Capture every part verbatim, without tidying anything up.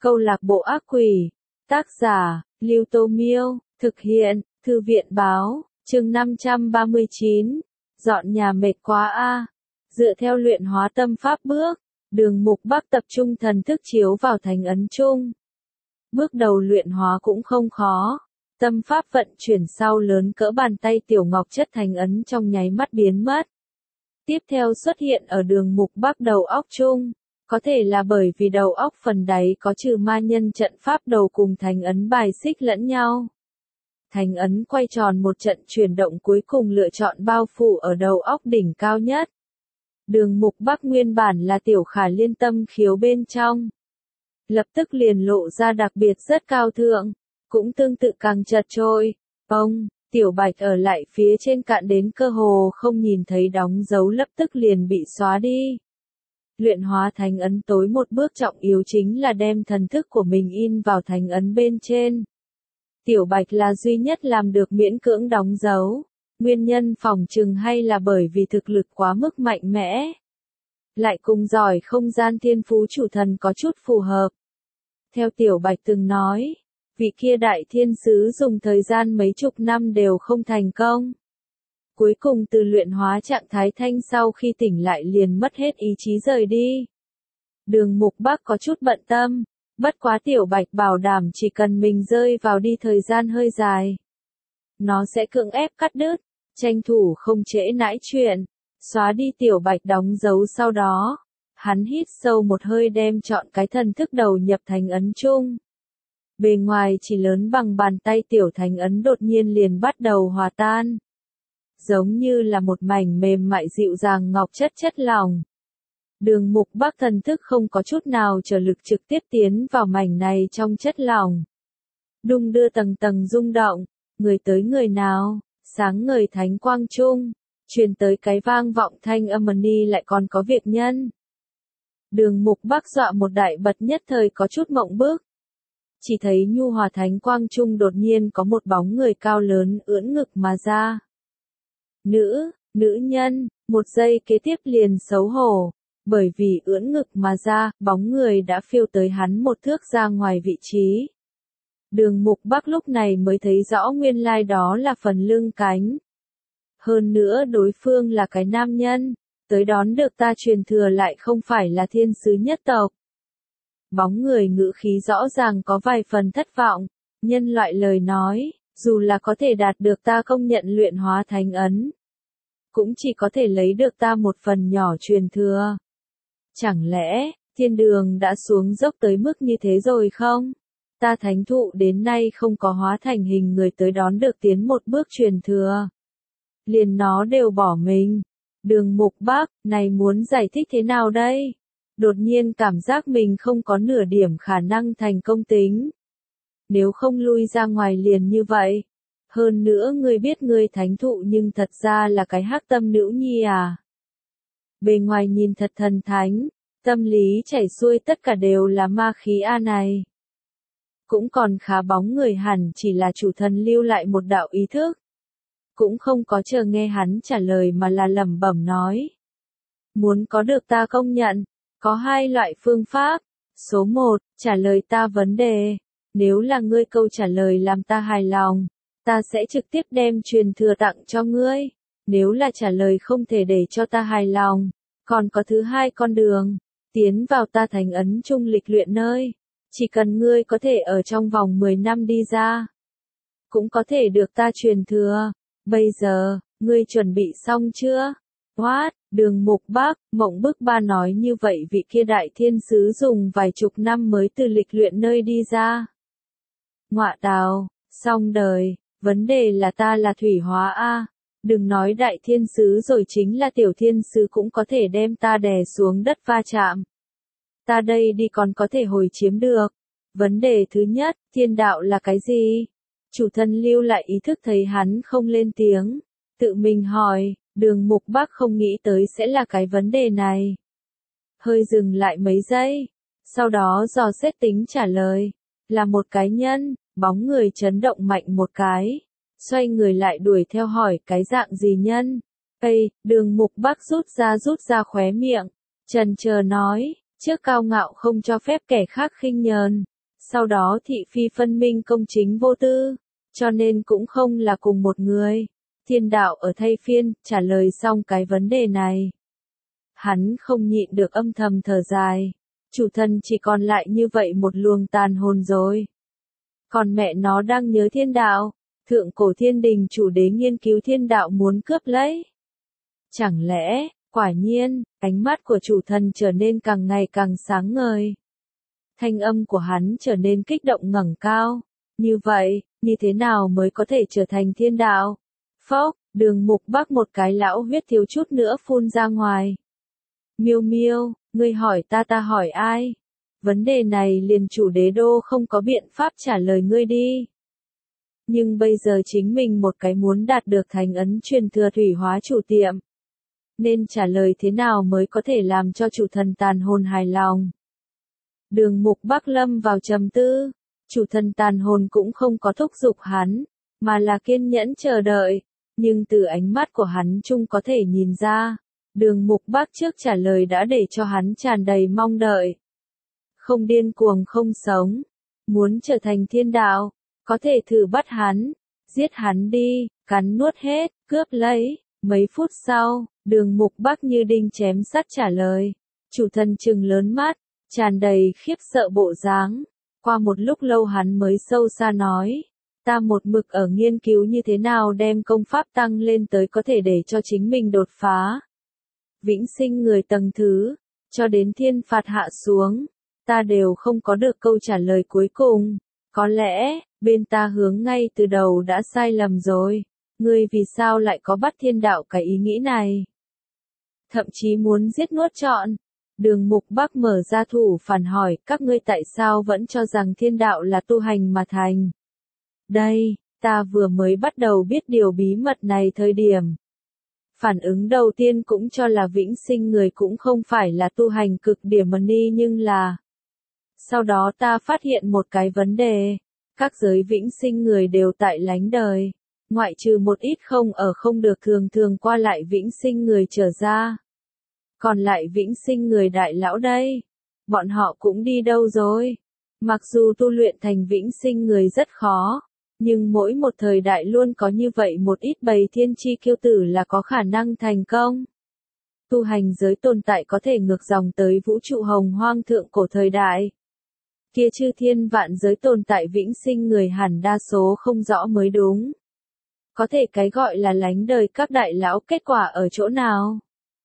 Câu lạc bộ ác quỷ. Tác giả, Lưu Tô Miêu. Thực hiện, Thư viện Báo. Chương năm trăm ba mươi chín. Dọn nhà mệt quá a. Dựa theo luyện hóa tâm pháp bước, Đường Mục Bắc tập trung thần thức chiếu vào thành ấn chung. Bước đầu luyện hóa cũng không khó. Tâm pháp vận chuyển sau lớn cỡ bàn tay tiểu ngọc chất thành ấn trong nháy mắt biến mất. Tiếp theo xuất hiện ở Đường Mục Bắc đầu óc chung. Có thể là bởi vì đầu óc phần đáy có trừ ma nhân trận pháp đầu cùng thành ấn bài xích lẫn nhau. Thành ấn quay tròn một trận chuyển động cuối cùng lựa chọn bao phủ ở đầu óc đỉnh cao nhất. Đường Mục Bắc nguyên bản là tiểu khả liên tâm khiếu bên trong. Lập tức liền lộ ra đặc biệt rất cao thượng, cũng tương tự càng chật trội. Ông, tiểu bạch ở lại phía trên cạn đến cơ hồ không nhìn thấy đóng dấu lập tức liền bị xóa đi. Luyện hóa thành ấn tối một bước trọng yếu chính là đem thần thức của mình in vào thành ấn bên trên. Tiểu bạch là duy nhất làm được miễn cưỡng đóng dấu. Nguyên nhân phỏng chừng hay là bởi vì thực lực quá mức mạnh mẽ. Lại cùng giỏi không gian thiên phú chủ thần có chút phù hợp. Theo tiểu bạch từng nói, vị kia đại thiên sứ dùng thời gian mấy chục năm đều không thành công. Cuối cùng từ luyện hóa trạng thái thanh sau khi tỉnh lại liền mất hết ý chí rời đi. Đường Mục Bắc có chút bận tâm, bất quá tiểu bạch bảo đảm chỉ cần mình rơi vào đi thời gian hơi dài. Nó sẽ cưỡng ép cắt đứt, tranh thủ không trễ nãi chuyện, xóa đi tiểu bạch đóng dấu sau đó. Hắn hít sâu một hơi đem chọn cái thần thức đầu nhập thành ấn chung. Bề ngoài chỉ lớn bằng bàn tay tiểu thành ấn đột nhiên liền bắt đầu hòa tan. Giống như là một mảnh mềm mại dịu dàng ngọc chất chất lỏng. Đường Mục Bắc thần thức không có chút nào trở lực trực tiếp tiến vào mảnh này trong chất lỏng. Đung đưa tầng tầng rung động, người tới người nào, sáng ngời thánh quang trung, truyền tới cái vang vọng thanh âm ni lại còn có việc nhân. Đường Mục Bắc dọa một đại bật nhất thời có chút mộng bức. Chỉ thấy nhu hòa thánh quang trung đột nhiên có một bóng người cao lớn ưỡn ngực mà ra. Nữ, nữ nhân, một giây kế tiếp liền xấu hổ, bởi vì ưỡn ngực mà ra, bóng người đã phiêu tới hắn một thước ra ngoài vị trí. Đường Mục Bắc lúc này mới thấy rõ nguyên lai đó là phần lưng cánh. Hơn nữa đối phương là cái nam nhân, tới đón được ta truyền thừa lại không phải là thiên sứ nhất tộc. Bóng người ngữ khí rõ ràng có vài phần thất vọng, nhân loại lời nói, dù là có thể đạt được ta công nhận luyện hóa thánh ấn, cũng chỉ có thể lấy được ta một phần nhỏ truyền thừa. Chẳng lẽ, thiên đường đã xuống dốc tới mức như thế rồi không? Ta thánh thụ đến nay không có hóa thành hình người tới đón được tiến một bước truyền thừa. Liền nó đều bỏ mình. Đường Mục Bắc, này muốn giải thích thế nào đây? Đột nhiên cảm giác mình không có nửa điểm khả năng thành công tính. Nếu không lui ra ngoài liền như vậy. Hơn nữa ngươi biết ngươi thánh thụ nhưng thật ra là cái hắc tâm nữ nhi à. Bề ngoài nhìn thật thần thánh, tâm lý chảy xuôi tất cả đều là ma khí a này. Cũng còn khá bóng người hẳn chỉ là chủ thần lưu lại một đạo ý thức. Cũng không có chờ nghe hắn trả lời mà là lẩm bẩm nói. Muốn có được ta công nhận, có hai loại phương pháp. Số một, trả lời ta vấn đề. Nếu là ngươi câu trả lời làm ta hài lòng, ta sẽ trực tiếp đem truyền thừa tặng cho ngươi. Nếu là trả lời không thể để cho ta hài lòng, còn có thứ hai con đường, tiến vào ta thành ấn trung lịch luyện nơi. Chỉ cần ngươi có thể ở trong vòng mười năm đi ra, cũng có thể được ta truyền thừa. Bây giờ, ngươi chuẩn bị xong chưa? What? Đường Mục Bắc, mộng bức ba nói như vậy vị kia đại thiên sứ dùng vài chục năm mới từ lịch luyện nơi đi ra. Ngọa tào, xong đời, vấn đề là ta là thủy hóa a. Đừng nói đại thiên sứ rồi chính là tiểu thiên sứ cũng có thể đem ta đè xuống đất va chạm. Ta đây đi còn có thể hồi chiếm được. Vấn đề thứ nhất, thiên đạo là cái gì? Chủ thần lưu lại ý thức thấy hắn không lên tiếng. Tự mình hỏi, Đường Mục Bắc không nghĩ tới sẽ là cái vấn đề này. Hơi dừng lại mấy giây. Sau đó dò xét tính trả lời. Là một cái nhân, bóng người chấn động mạnh một cái. Xoay người lại đuổi theo hỏi cái dạng gì nhân. Ây, Đường Mục Bắc rút ra rút ra khóe miệng. Chần chờ nói, trước cao ngạo không cho phép kẻ khác khinh nhờn. Sau đó thị phi phân minh công chính vô tư, cho nên cũng không là cùng một người. Thiên đạo ở thay phiên, trả lời xong cái vấn đề này. Hắn không nhịn được âm thầm thở dài. Chủ thần chỉ còn lại như vậy một luồng tàn hồn rồi. Còn mẹ nó đang nhớ thiên đạo. Thượng cổ thiên đình chủ đế nghiên cứu thiên đạo muốn cướp lấy. Chẳng lẽ, quả nhiên, ánh mắt của chủ thần trở nên càng ngày càng sáng ngời. Thanh âm của hắn trở nên kích động ngẩng cao. Như vậy, như thế nào mới có thể trở thành thiên đạo? Phốc, Đường Mục Bắc một cái lão huyết thiếu chút nữa phun ra ngoài. Miêu Miêu, ngươi hỏi ta ta hỏi ai? Vấn đề này liền chủ đế đô không có biện pháp trả lời ngươi đi. Nhưng bây giờ chính mình một cái muốn đạt được thành ấn truyền thừa thủy hóa chủ tiệm. Nên trả lời thế nào mới có thể làm cho chủ thần tàn hồn hài lòng? Đường Mục Bắc lâm vào trầm tư. Chủ thần tàn hồn cũng không có thúc giục hắn, mà là kiên nhẫn chờ đợi. Nhưng từ ánh mắt của hắn chung có thể nhìn ra, Đường Mục Bắc trước trả lời đã để cho hắn tràn đầy mong đợi. Không điên cuồng không sống, muốn trở thành thiên đạo, có thể thử bắt hắn, giết hắn đi, cắn nuốt hết, cướp lấy. Mấy phút sau, Đường Mục Bắc như đinh chém sắt trả lời. Chủ thần trừng lớn mắt, tràn đầy khiếp sợ bộ dáng. Qua một lúc lâu hắn mới sâu xa nói, ta một mực ở nghiên cứu như thế nào đem công pháp tăng lên tới có thể để cho chính mình đột phá. Vĩnh sinh người tầng thứ, cho đến thiên phạt hạ xuống, ta đều không có được câu trả lời cuối cùng. Có lẽ, bên ta hướng ngay từ đầu đã sai lầm rồi. Ngươi vì sao lại có bắt thiên đạo cái ý nghĩ này? Thậm chí muốn giết nuốt trọn. Đường Mục Bắc mở ra thủ phản hỏi, các ngươi tại sao vẫn cho rằng thiên đạo là tu hành mà thành? Đây, ta vừa mới bắt đầu biết điều bí mật này thời điểm. Phản ứng đầu tiên cũng cho là vĩnh sinh người cũng không phải là tu hành cực điểm mà ni nhưng là. Sau đó ta phát hiện một cái vấn đề. Các giới vĩnh sinh người đều tại lánh đời. Ngoại trừ một ít không ở không được thường thường qua lại vĩnh sinh người trở ra. Còn lại vĩnh sinh người đại lão đây. Bọn họ cũng đi đâu rồi? Mặc dù tu luyện thành vĩnh sinh người rất khó. Nhưng mỗi một thời đại luôn có như vậy một ít bầy thiên chi kiêu tử là có khả năng thành công. Tu hành giới tồn tại có thể ngược dòng tới vũ trụ hồng hoang thượng cổ thời đại. Kia chư thiên vạn giới tồn tại vĩnh sinh người hẳn đa số không rõ mới đúng. Có thể cái gọi là lánh đời các đại lão kết quả ở chỗ nào?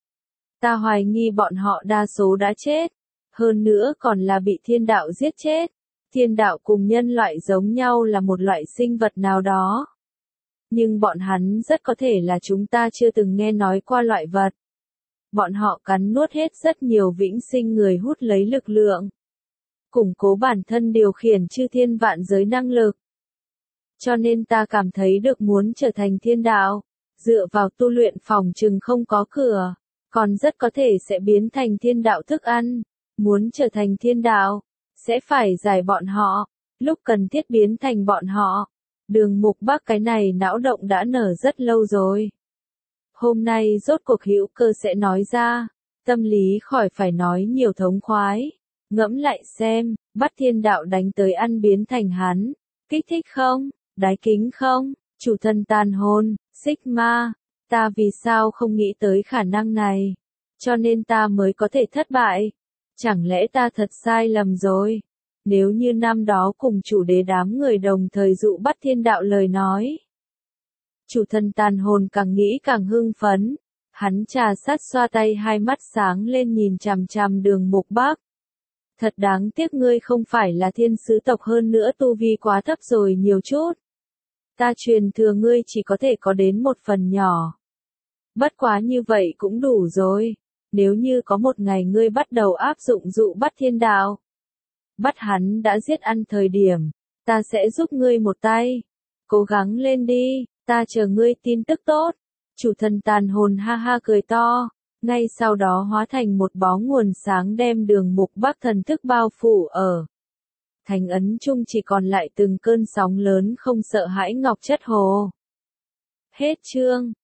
Ta hoài nghi bọn họ đa số đã chết. Hơn nữa còn là bị thiên đạo giết chết. Thiên đạo cùng nhân loại giống nhau là một loại sinh vật nào đó. Nhưng bọn hắn rất có thể là chúng ta chưa từng nghe nói qua loại vật. Bọn họ cắn nuốt hết rất nhiều vĩnh sinh người hút lấy lực lượng. Củng cố bản thân điều khiển chư thiên vạn giới năng lực. Cho nên ta cảm thấy được muốn trở thành thiên đạo, dựa vào tu luyện phòng chừng không có cửa, còn rất có thể sẽ biến thành thiên đạo thức ăn. Muốn trở thành thiên đạo, sẽ phải giải bọn họ, lúc cần thiết biến thành bọn họ. Đường Mục Bắc cái này não động đã nở rất lâu rồi. Hôm nay rốt cuộc hữu cơ sẽ nói ra, tâm lý khỏi phải nói nhiều thống khoái. Ngẫm lại xem, bắt thiên đạo đánh tới ăn biến thành hắn, kích thích không, đái kính không, chủ thần tàn hồn, Sigma, ta vì sao không nghĩ tới khả năng này, cho nên ta mới có thể thất bại. Chẳng lẽ ta thật sai lầm rồi? Nếu như năm đó cùng chủ đế đám người đồng thời dụ bắt thiên đạo lời nói. Chủ thần tàn hồn càng nghĩ càng hưng phấn. Hắn trà sát xoa tay hai mắt sáng lên nhìn chằm chằm Đường Mục Bắc. Thật đáng tiếc ngươi không phải là thiên sứ tộc hơn nữa tu vi quá thấp rồi nhiều chút. Ta truyền thừa ngươi chỉ có thể có đến một phần nhỏ. Bất quá như vậy cũng đủ rồi. Nếu như có một ngày ngươi bắt đầu áp dụng dụ bắt thiên đạo. Bắt hắn đã giết ăn thời điểm. Ta sẽ giúp ngươi một tay. Cố gắng lên đi, ta chờ ngươi tin tức tốt. Chủ thần tàn hồn ha ha cười to. Ngay sau đó hóa thành một bó nguồn sáng đem Đường Mục Bắc thần thức bao phủ ở. Thành ấn chung chỉ còn lại từng cơn sóng lớn không sợ hãi ngọc chất hồ. Hết chương.